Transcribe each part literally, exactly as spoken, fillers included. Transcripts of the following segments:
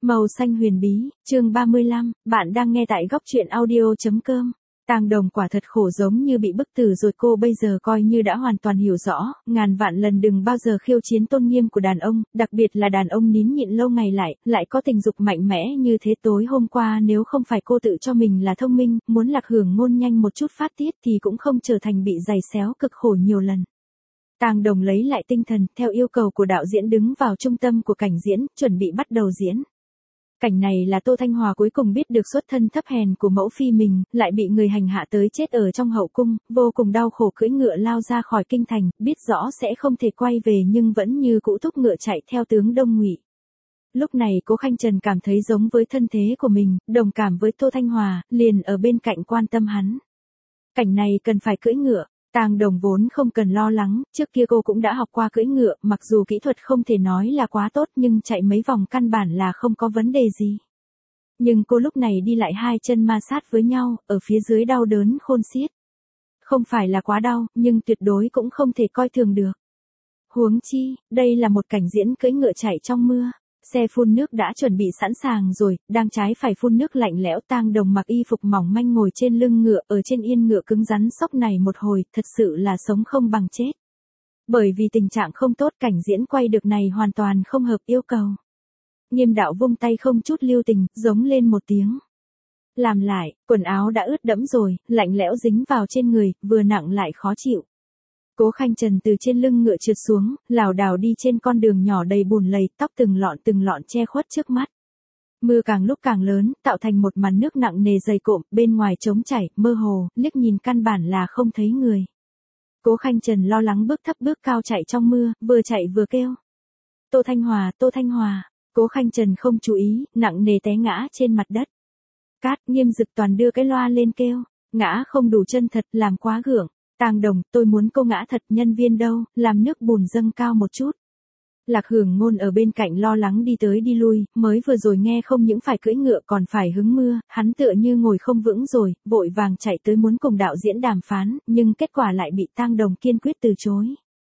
Màu xanh huyền bí, chương ba mươi lăm, bạn đang nghe tại góc truyện audio.com. Tang Đồng quả thật khổ giống như bị bức tử rồi, cô bây giờ coi như đã hoàn toàn hiểu rõ, ngàn vạn lần đừng bao giờ khiêu chiến tôn nghiêm của đàn ông, đặc biệt là đàn ông nín nhịn lâu ngày lại, lại có tình dục mạnh mẽ như thế. Tối hôm qua nếu không phải cô tự cho mình là thông minh, muốn Lạc Hưởng Ngôn nhanh một chút phát tiết thì cũng không trở thành bị giày xéo cực khổ nhiều lần. Tang Đồng lấy lại tinh thần, theo yêu cầu của đạo diễn đứng vào trung tâm của cảnh diễn, chuẩn bị bắt đầu diễn. Cảnh này là Tô Thanh Hòa cuối cùng biết được xuất thân thấp hèn của mẫu phi mình, lại bị người hành hạ tới chết ở trong hậu cung, vô cùng đau khổ cưỡi ngựa lao ra khỏi kinh thành, biết rõ sẽ không thể quay về nhưng vẫn như cũ thúc ngựa chạy theo tướng Đông Ngụy. Lúc này Cố Khanh Trần cảm thấy giống với thân thế của mình, đồng cảm với Tô Thanh Hòa, liền ở bên cạnh quan tâm hắn. Cảnh này cần phải cưỡi ngựa. Tang Đồng vốn không cần lo lắng, trước kia cô cũng đã học qua cưỡi ngựa, mặc dù kỹ thuật không thể nói là quá tốt nhưng chạy mấy vòng căn bản là không có vấn đề gì. Nhưng cô lúc này đi lại hai chân ma sát với nhau, ở phía dưới đau đớn khôn xiết. Không phải là quá đau, nhưng tuyệt đối cũng không thể coi thường được. Huống chi, đây là một cảnh diễn cưỡi ngựa chạy trong mưa. Xe phun nước đã chuẩn bị sẵn sàng rồi, đang trái phải phun nước lạnh lẽo. Tang Đồng mặc y phục mỏng manh ngồi trên lưng ngựa, ở trên yên ngựa cứng rắn sóc này một hồi, thật sự là sống không bằng chết. Bởi vì tình trạng không tốt, cảnh diễn quay được này hoàn toàn không hợp yêu cầu. Nghiêm đạo vung tay không chút lưu tình, giống lên một tiếng. Làm lại, quần áo đã ướt đẫm rồi, lạnh lẽo dính vào trên người, vừa nặng lại khó chịu. Cố Khanh Trần từ trên lưng ngựa trượt xuống, lảo đảo đi trên con đường nhỏ đầy bùn lầy, tóc từng lọn từng lọn che khuất trước mắt. Mưa càng lúc càng lớn, tạo thành một màn nước nặng nề dày cộm, bên ngoài trống chảy, mơ hồ, liếc nhìn căn bản là không thấy người. Cố Khanh Trần lo lắng bước thấp bước cao chạy trong mưa, vừa chạy vừa kêu. Tô Thanh Hòa, Tô Thanh Hòa. Cố Khanh Trần không chú ý, nặng nề té ngã trên mặt đất. Cát, Nghiêm Dực Toàn đưa cái loa lên kêu, ngã không đủ chân thật, làm quá gượng. Tang Đồng, tôi muốn cô ngã thật, nhân viên đâu, làm nước bùn dâng cao một chút. Lạc Hưởng Ngôn ở bên cạnh lo lắng đi tới đi lui, mới vừa rồi nghe không những phải cưỡi ngựa còn phải hứng mưa, hắn tựa như ngồi không vững rồi, vội vàng chạy tới muốn cùng đạo diễn đàm phán, nhưng kết quả lại bị Tang Đồng kiên quyết từ chối.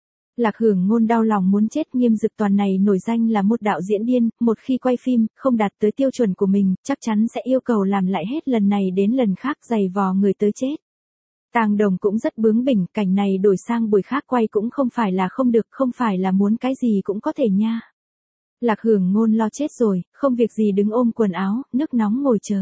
Lạc Hưởng Ngôn đau lòng muốn chết. Nghiêm Dực Toàn này nổi danh là một đạo diễn điên, một khi quay phim, không đạt tới tiêu chuẩn của mình, chắc chắn sẽ yêu cầu làm lại hết lần này đến lần khác, giày vò người tới chết. Tang Đồng cũng rất bướng bỉnh, cảnh này đổi sang buổi khác quay cũng không phải là không được, không phải là muốn cái gì cũng có thể nha. Lạc Hưởng Ngôn lo chết rồi, không việc gì đứng ôm quần áo, nước nóng ngồi chờ.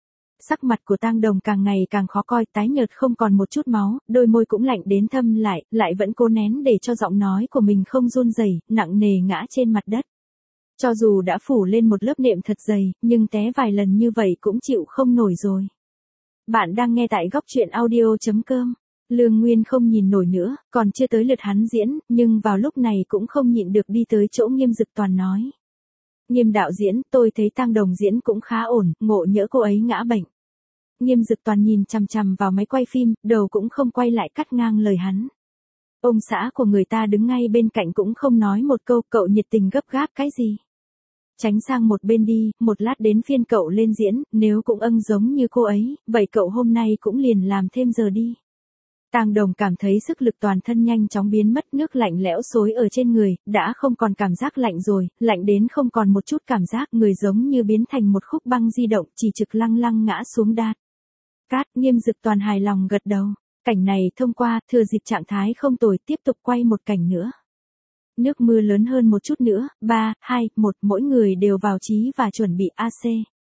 Sắc mặt của Tang Đồng càng ngày càng khó coi, tái nhợt không còn một chút máu, đôi môi cũng lạnh đến thâm lại, lại vẫn cố nén để cho giọng nói của mình không run rẩy, nặng nề ngã trên mặt đất. Cho dù đã phủ lên một lớp nệm thật dày, nhưng té vài lần như vậy cũng chịu không nổi rồi. Bạn đang nghe tại góc truyện audio.com. Lương Nguyên không nhìn nổi nữa, còn chưa tới lượt hắn diễn, nhưng vào lúc này cũng không nhịn được đi tới chỗ Nghiêm Dực Toàn nói. Nghiêm đạo diễn, tôi thấy Tang Đồng diễn cũng khá ổn, ngộ nhỡ cô ấy ngã bệnh. Nghiêm Dực Toàn nhìn chằm chằm vào máy quay phim, đầu cũng không quay lại cắt ngang lời hắn. Ông xã của người ta đứng ngay bên cạnh cũng không nói một câu, cậu nhiệt tình gấp gáp cái gì. Tránh sang một bên đi, một lát đến phiên cậu lên diễn, nếu cũng âng giống như cô ấy, vậy cậu hôm nay cũng liền làm thêm giờ đi. Tang Đồng cảm thấy sức lực toàn thân nhanh chóng biến mất, nước lạnh lẽo xối ở trên người, đã không còn cảm giác lạnh rồi, lạnh đến không còn một chút cảm giác, người giống như biến thành một khúc băng di động, chỉ trực lăng lăng ngã xuống đát. Cát, Nghiêm Dực Toàn hài lòng gật đầu. Cảnh này thông qua, thừa dịp trạng thái không tồi, tiếp tục quay một cảnh nữa. Nước mưa lớn hơn một chút nữa, ba, hai, một, mỗi người đều vào chí và chuẩn bị a xê.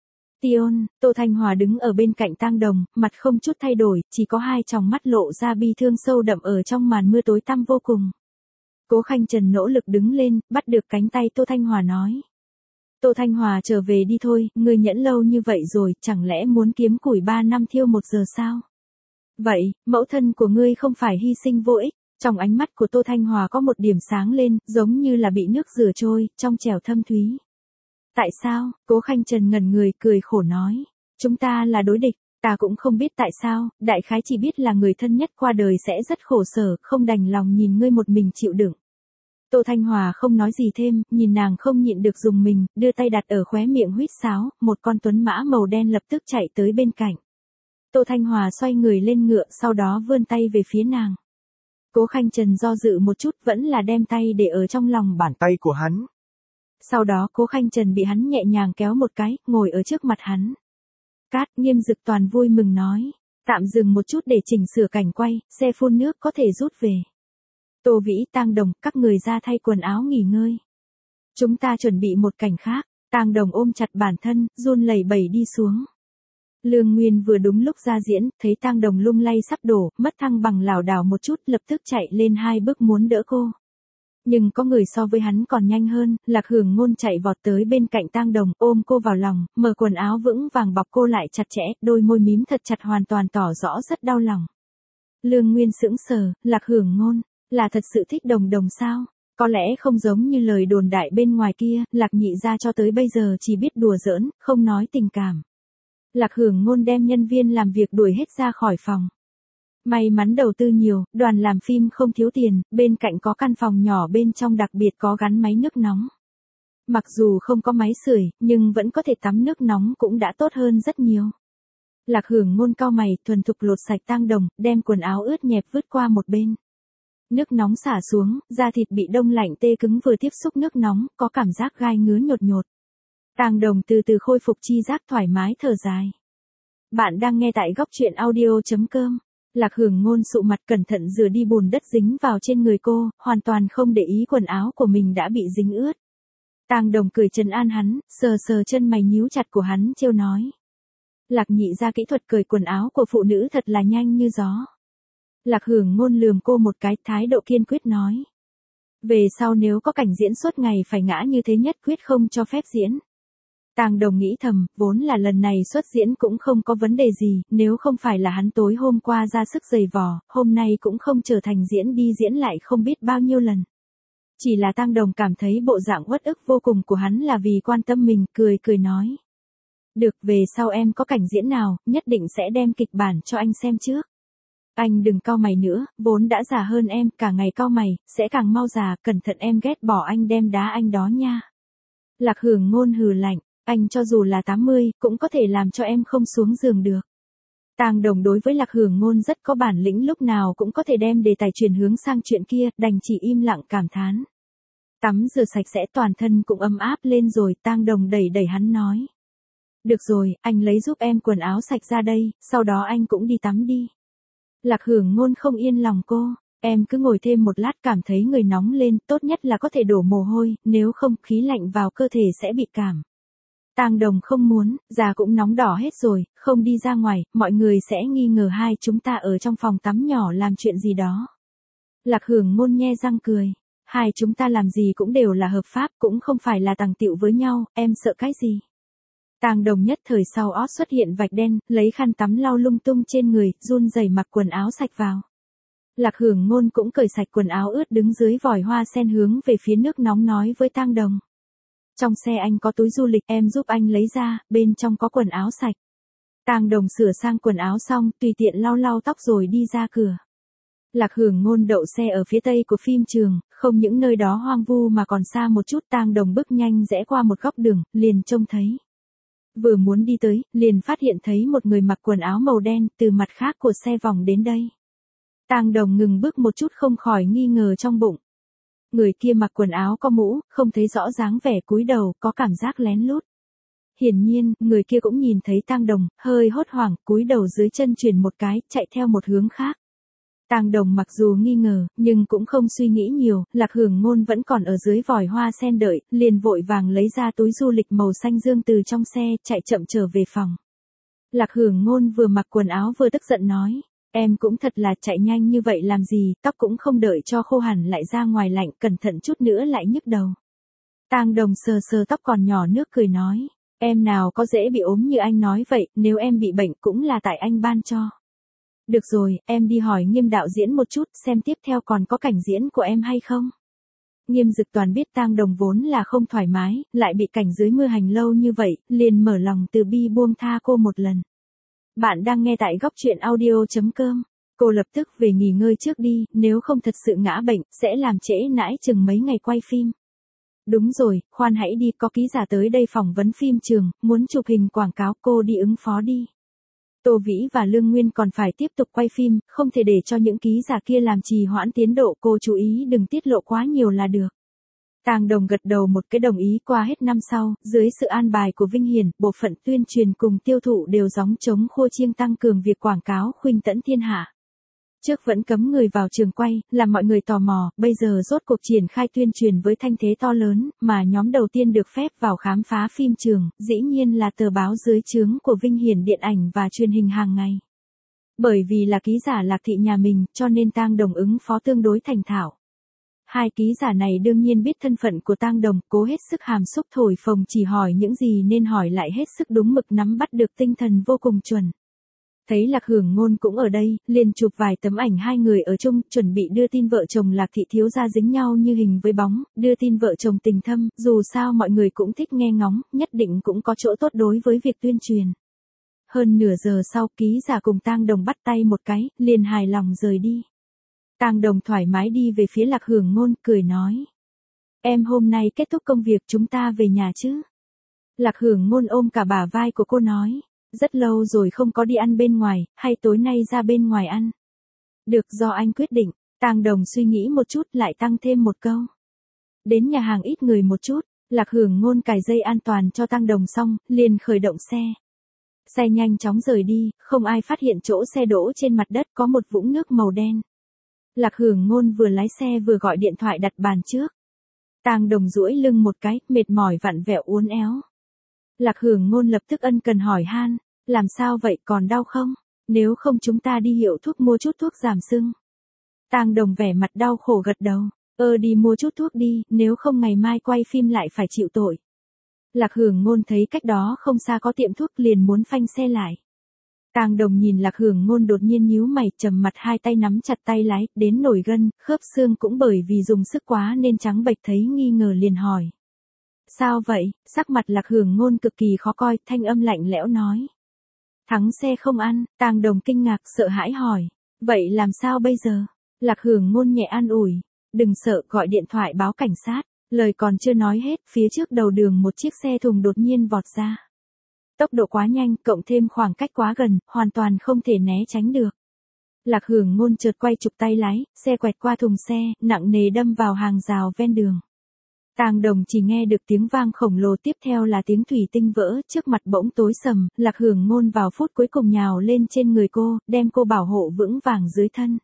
Tion, Tô Thanh Hòa đứng ở bên cạnh Tang Đồng, mặt không chút thay đổi, chỉ có hai tròng mắt lộ ra bi thương sâu đậm ở trong màn mưa tối tăm vô cùng. Cố Khanh Trần nỗ lực đứng lên, bắt được cánh tay Tô Thanh Hòa nói. Tô Thanh Hòa trở về đi thôi, ngươi nhẫn lâu như vậy rồi, chẳng lẽ muốn kiếm củi ba năm thiêu một giờ sao? Vậy, mẫu thân của ngươi không phải hy sinh vô ích. Trong ánh mắt của Tô Thanh Hòa có một điểm sáng lên, giống như là bị nước rửa trôi, trong trẻo thâm thúy. Tại sao? Cố Khanh Trần ngẩn người, cười khổ nói. Chúng ta là đối địch, ta cũng không biết tại sao, đại khái chỉ biết là người thân nhất qua đời sẽ rất khổ sở, không đành lòng nhìn ngươi một mình chịu đựng. Tô Thanh Hòa không nói gì thêm, nhìn nàng không nhịn được dùng mình, đưa tay đặt ở khóe miệng huýt sáo, một con tuấn mã màu đen lập tức chạy tới bên cạnh. Tô Thanh Hòa xoay người lên ngựa, sau đó vươn tay về phía nàng. Cố Khanh Trần do dự một chút, vẫn là đem tay để ở trong lòng bàn tay của hắn. Sau đó Cố Khanh Trần bị hắn nhẹ nhàng kéo một cái, ngồi ở trước mặt hắn. Cát, Nghiêm Dực Toàn vui mừng nói. Tạm dừng một chút để chỉnh sửa cảnh quay, xe phun nước có thể rút về. Tô Vĩ, Tang Đồng, các người ra thay quần áo nghỉ ngơi. Chúng ta chuẩn bị một cảnh khác. Tang Đồng ôm chặt bản thân, run lẩy bẩy đi xuống. Lương Nguyên vừa đúng lúc ra diễn, thấy Tang Đồng lung lay sắp đổ, mất thăng bằng lảo đảo một chút, lập tức chạy lên hai bước muốn đỡ cô. Nhưng có người so với hắn còn nhanh hơn, Lạc Hưởng Ngôn chạy vọt tới bên cạnh Tang Đồng, ôm cô vào lòng, mở quần áo vững vàng bọc cô lại chặt chẽ, đôi môi mím thật chặt hoàn toàn tỏ rõ rất đau lòng. Lương Nguyên sững sờ, Lạc Hưởng Ngôn, là thật sự thích Đồng Đồng sao? Có lẽ không giống như lời đồn đại bên ngoài kia, Lạc Nhị gia cho tới bây giờ chỉ biết đùa giỡn, không nói tình cảm. Lạc Hưởng Ngôn đem nhân viên làm việc đuổi hết ra khỏi phòng. May mắn đầu tư nhiều, đoàn làm phim không thiếu tiền, bên cạnh có căn phòng nhỏ bên trong đặc biệt có gắn máy nước nóng. Mặc dù không có máy sưởi, nhưng vẫn có thể tắm nước nóng cũng đã tốt hơn rất nhiều. Lạc Hưởng Ngôn cau mày, thuần thục lột sạch Tang Đồng, đem quần áo ướt nhẹp vứt qua một bên. Nước nóng xả xuống, da thịt bị đông lạnh tê cứng vừa tiếp xúc nước nóng, có cảm giác gai ngứa nhột nhột. Tang Đồng từ từ khôi phục chi giác thoải mái thở dài. Bạn đang nghe tại góc truyện audio chấm com. Lạc Hưởng Ngôn sụ mặt cẩn thận rửa đi bùn đất dính vào trên người cô, hoàn toàn không để ý quần áo của mình đã bị dính ướt. Tang Đồng cười trấn an hắn, sờ sờ chân mày nhíu chặt của hắn trêu nói. Lạc Nhị gia kỹ thuật cởi quần áo của phụ nữ thật là nhanh như gió. Lạc Hưởng Ngôn lườm cô một cái, thái độ kiên quyết nói. Về sau nếu có cảnh diễn suốt ngày phải ngã như thế nhất quyết không cho phép diễn. Tang Đồng nghĩ thầm, vốn là lần này xuất diễn cũng không có vấn đề gì, nếu không phải là hắn tối hôm qua ra sức giày vò, hôm nay cũng không trở thành diễn đi diễn lại không biết bao nhiêu lần. Chỉ là Tang Đồng cảm thấy bộ dạng uất ức vô cùng của hắn là vì quan tâm mình, cười cười nói. Được, về sau em có cảnh diễn nào, nhất định sẽ đem kịch bản cho anh xem trước. Anh đừng cau mày nữa, vốn đã già hơn em, cả ngày cau mày, sẽ càng mau già, cẩn thận em ghét bỏ anh đem đá anh đó nha. Lạc Hưởng Ngôn hừ lạnh. Anh cho dù là tám mươi, cũng có thể làm cho em không xuống giường được. Tang Đồng đối với Lạc Hưởng Ngôn rất có bản lĩnh, lúc nào cũng có thể đem đề tài chuyển hướng sang chuyện kia, đành chỉ im lặng cảm thán. Tắm rửa sạch sẽ toàn thân cũng ấm áp lên rồi, Tang Đồng đẩy đẩy hắn nói. Được rồi, anh lấy giúp em quần áo sạch ra đây, sau đó anh cũng đi tắm đi. Lạc Hưởng Ngôn không yên lòng cô, em cứ ngồi thêm một lát cảm thấy người nóng lên, tốt nhất là có thể đổ mồ hôi, nếu không khí lạnh vào cơ thể sẽ bị cảm. Tang Đồng không muốn, da cũng nóng đỏ hết rồi, không đi ra ngoài, mọi người sẽ nghi ngờ hai chúng ta ở trong phòng tắm nhỏ làm chuyện gì đó. Lạc Hưởng Ngôn nhe răng cười, hai chúng ta làm gì cũng đều là hợp pháp, cũng không phải là tàng tiệu với nhau, em sợ cái gì. Tang Đồng nhất thời sau ót xuất hiện vạch đen, lấy khăn tắm lau lung tung trên người, run rẩy mặc quần áo sạch vào. Lạc Hưởng Ngôn cũng cởi sạch quần áo ướt đứng dưới vòi hoa sen hướng về phía nước nóng nói với Tang Đồng. Trong xe anh có túi du lịch, em giúp anh lấy ra, bên trong có quần áo sạch. Tang Đồng sửa sang quần áo xong, tùy tiện lau lau tóc rồi đi ra cửa. Lạc Hưởng Ngôn đậu xe ở phía tây của phim trường, không những nơi đó hoang vu mà còn xa một chút. Tang Đồng bước nhanh rẽ qua một góc đường, liền trông thấy. Vừa muốn đi tới, liền phát hiện thấy một người mặc quần áo màu đen, từ mặt khác của xe vòng đến đây. Tang Đồng ngừng bước một chút không khỏi nghi ngờ trong bụng. Người kia mặc quần áo có mũ, không thấy rõ dáng vẻ cúi đầu, có cảm giác lén lút. Hiển nhiên, người kia cũng nhìn thấy Tang Đồng, hơi hốt hoảng, cúi đầu dưới chân chuyển một cái, chạy theo một hướng khác. Tang Đồng mặc dù nghi ngờ, nhưng cũng không suy nghĩ nhiều, Lạc Hưởng Ngôn vẫn còn ở dưới vòi hoa sen đợi, liền vội vàng lấy ra túi du lịch màu xanh dương từ trong xe, chạy chậm trở về phòng. Lạc Hưởng Ngôn vừa mặc quần áo vừa tức giận nói. Em cũng thật là chạy nhanh như vậy làm gì, tóc cũng không đợi cho khô hẳn lại ra ngoài lạnh, cẩn thận chút nữa lại nhức đầu. Tang Đồng sờ sờ tóc còn nhỏ nước cười nói, em nào có dễ bị ốm như anh nói vậy, nếu em bị bệnh cũng là tại anh ban cho. Được rồi, em đi hỏi Nghiêm đạo diễn một chút, xem tiếp theo còn có cảnh diễn của em hay không. Nghiêm Dực Toàn biết Tang Đồng vốn là không thoải mái, lại bị cảnh dưới mưa hành lâu như vậy, liền mở lòng từ bi buông tha cô một lần. Bạn đang nghe tại góc truyện audio chấm com. Cô lập tức về nghỉ ngơi trước đi, nếu không thật sự ngã bệnh, sẽ làm trễ nãi chừng mấy ngày quay phim. Đúng rồi, khoan hãy đi, có ký giả tới đây phỏng vấn phim trường, muốn chụp hình quảng cáo, cô đi ứng phó đi. Tô Vĩ và Lương Nguyên còn phải tiếp tục quay phim, không thể để cho những ký giả kia làm trì hoãn tiến độ, cô chú ý đừng tiết lộ quá nhiều là được. Tàng Đồng gật đầu một cái đồng ý. Qua hết năm sau, dưới sự an bài của Vinh Hiển, bộ phận tuyên truyền cùng tiêu thụ đều gióng trống khua chiêng tăng cường việc quảng cáo khuynh tẫn thiên hạ. Trước vẫn cấm người vào trường quay, làm mọi người tò mò, bây giờ rốt cuộc triển khai tuyên truyền với thanh thế to lớn, mà nhóm đầu tiên được phép vào khám phá phim trường, dĩ nhiên là tờ báo dưới trướng của Vinh Hiển điện ảnh và truyền hình hàng ngày. Bởi vì là ký giả Lạc Thị nhà mình, cho nên Tang Đồng ứng phó tương đối thành thạo. Hai ký giả này đương nhiên biết thân phận của Tang Đồng, cố hết sức hàm xúc thổi phồng chỉ hỏi những gì nên hỏi lại hết sức đúng mực, nắm bắt được tinh thần vô cùng chuẩn. Thấy Lạc Hưởng Ngôn cũng ở đây, liền chụp vài tấm ảnh hai người ở chung, chuẩn bị đưa tin vợ chồng Lạc Thị thiếu gia dính nhau như hình với bóng, đưa tin vợ chồng tình thâm, dù sao mọi người cũng thích nghe ngóng, nhất định cũng có chỗ tốt đối với việc tuyên truyền. Hơn nửa giờ sau, ký giả cùng Tang Đồng bắt tay một cái, liền hài lòng rời đi. Tang Đồng thoải mái đi về phía Lạc Hưởng Ngôn, cười nói. Em hôm nay kết thúc công việc, chúng ta về nhà chứ? Lạc Hưởng Ngôn ôm cả bả vai của cô nói. Rất lâu rồi không có đi ăn bên ngoài, hay tối nay ra bên ngoài ăn? Được, do anh quyết định. Tang Đồng suy nghĩ một chút lại tăng thêm một câu. Đến nhà hàng ít người một chút. Lạc Hưởng Ngôn cài dây an toàn cho Tang Đồng xong, liền khởi động xe. Xe nhanh chóng rời đi, không ai phát hiện chỗ xe đỗ trên mặt đất có một vũng nước màu đen. Lạc Hưởng Ngôn vừa lái xe vừa gọi điện thoại đặt bàn trước. Tang Đồng duỗi lưng một cái, mệt mỏi vặn vẹo uốn éo. Lạc Hưởng Ngôn lập tức ân cần hỏi han, làm sao vậy, còn đau không? Nếu không chúng ta đi hiệu thuốc mua chút thuốc giảm sưng. Tang Đồng vẻ mặt đau khổ gật đầu, ơ đi mua chút thuốc đi, nếu không ngày mai quay phim lại phải chịu tội. Lạc Hưởng Ngôn thấy cách đó không xa có tiệm thuốc liền muốn phanh xe lại. Tang Đồng nhìn Lạc Hưởng Ngôn đột nhiên nhíu mày, trầm mặt, hai tay nắm chặt tay lái, đến nổi gân, khớp xương cũng bởi vì dùng sức quá nên trắng bệch, thấy nghi ngờ liền hỏi. Sao vậy? Sắc mặt Lạc Hưởng Ngôn cực kỳ khó coi, thanh âm lạnh lẽo nói. Thắng xe không ăn. Tang Đồng kinh ngạc sợ hãi hỏi. Vậy làm sao bây giờ? Lạc Hưởng Ngôn nhẹ an ủi. Đừng sợ, gọi điện thoại báo cảnh sát. Lời còn chưa nói hết, phía trước đầu đường một chiếc xe thùng đột nhiên vọt ra. Tốc độ quá nhanh, cộng thêm khoảng cách quá gần, hoàn toàn không thể né tránh được. Lạc Hưởng Ngôn chợt quay chụp tay lái, xe quẹt qua thùng xe, nặng nề đâm vào hàng rào ven đường. Tang Đồng chỉ nghe được tiếng vang khổng lồ, tiếp theo là tiếng thủy tinh vỡ, trước mặt bỗng tối sầm, Lạc Hưởng Ngôn vào phút cuối cùng nhào lên trên người cô, đem cô bảo hộ vững vàng dưới thân.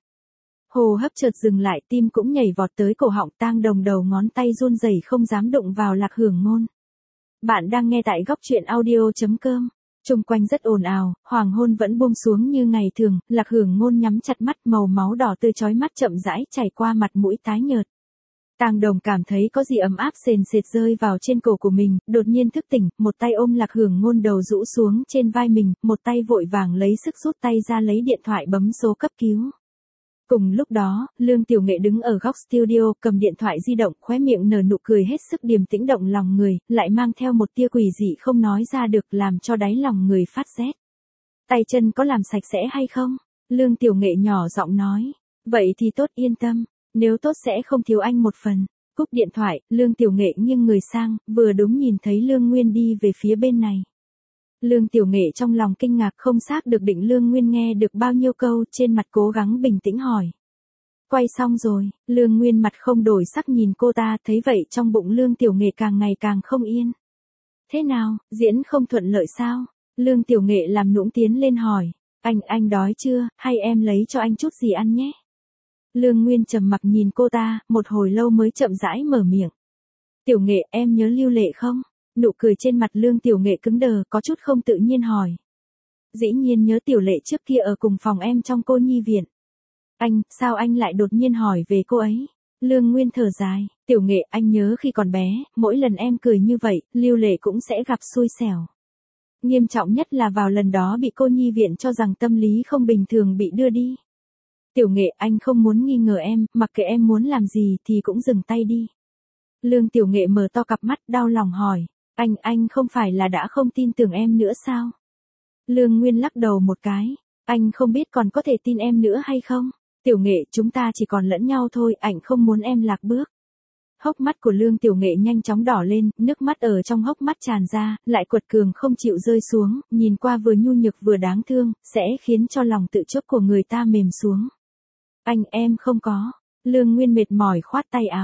Hô hấp chợt dừng lại, tim cũng nhảy vọt tới cổ họng, Tang Đồng đầu ngón tay run rẩy không dám đụng vào Lạc Hưởng Ngôn. Bạn đang nghe tại góc truyện audio chấm com. Xung quanh rất ồn ào, hoàng hôn vẫn buông xuống như ngày thường, Lạc Hưởng Ngôn nhắm chặt mắt, màu máu đỏ tươi chói mắt chậm rãi chảy qua mặt mũi tái nhợt. Tang Đồng cảm thấy có gì ấm áp sền sệt rơi vào trên cổ của mình, đột nhiên thức tỉnh, một tay ôm Lạc Hưởng Ngôn đầu rũ xuống trên vai mình, một tay vội vàng lấy sức rút tay ra lấy điện thoại bấm số cấp cứu. Cùng lúc đó, Lương Tiểu Nghệ đứng ở góc studio, cầm điện thoại di động, khóe miệng nở nụ cười hết sức điềm tĩnh động lòng người, lại mang theo một tia quỷ dị không nói ra được, làm cho đáy lòng người phát rét. Tay chân có làm sạch sẽ hay không? Lương Tiểu Nghệ nhỏ giọng nói. Vậy thì tốt, yên tâm. Nếu tốt sẽ không thiếu anh một phần. Cúp điện thoại, Lương Tiểu Nghệ nghiêng người sang, vừa đúng nhìn thấy Lương Nguyên đi về phía bên này. Lương Tiểu Nghệ trong lòng kinh ngạc, không xác được định Lương Nguyên nghe được bao nhiêu câu, trên mặt cố gắng bình tĩnh hỏi. Quay xong rồi, Lương Nguyên mặt không đổi sắc nhìn cô ta, thấy vậy trong bụng Lương Tiểu Nghệ càng ngày càng không yên. Thế nào, diễn không thuận lợi sao? Lương Tiểu Nghệ làm nũng tiến lên hỏi. Anh, anh đói chưa, hay em lấy cho anh chút gì ăn nhé? Lương Nguyên trầm mặc nhìn cô ta, một hồi lâu mới chậm rãi mở miệng. Tiểu Nghệ, em nhớ Lưu Lệ không? Nụ cười trên mặt Lương Tiểu Nghệ cứng đờ, có chút không tự nhiên hỏi. Dĩ nhiên nhớ, Tiểu Lệ trước kia ở cùng phòng em trong cô nhi viện. Anh, sao anh lại đột nhiên hỏi về cô ấy? Lương Nguyên thở dài. Tiểu Nghệ, anh nhớ khi còn bé, mỗi lần em cười như vậy, Lưu Lệ cũng sẽ gặp xui xẻo. Nghiêm trọng nhất là vào lần đó bị cô nhi viện cho rằng tâm lý không bình thường bị đưa đi. Tiểu Nghệ, anh không muốn nghi ngờ em, mặc kệ em muốn làm gì thì cũng dừng tay đi. Lương Tiểu Nghệ mở to cặp mắt đau lòng hỏi. Anh, anh không phải là đã không tin tưởng em nữa sao? Lương Nguyên lắc đầu một cái. Anh không biết còn có thể tin em nữa hay không? Tiểu Nghệ, chúng ta chỉ còn lẫn nhau thôi, anh không muốn em lạc bước. Hốc mắt của Lương Tiểu Nghệ nhanh chóng đỏ lên, nước mắt ở trong hốc mắt tràn ra, lại quật cường không chịu rơi xuống, nhìn qua vừa nhu nhược vừa đáng thương, sẽ khiến cho lòng tự chốt của người ta mềm xuống. Anh, em không có. Lương Nguyên mệt mỏi khoát tay áo.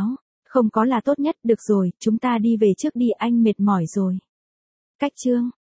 Không có là tốt nhất, được rồi, chúng ta đi về trước đi, anh mệt mỏi rồi. Cách chương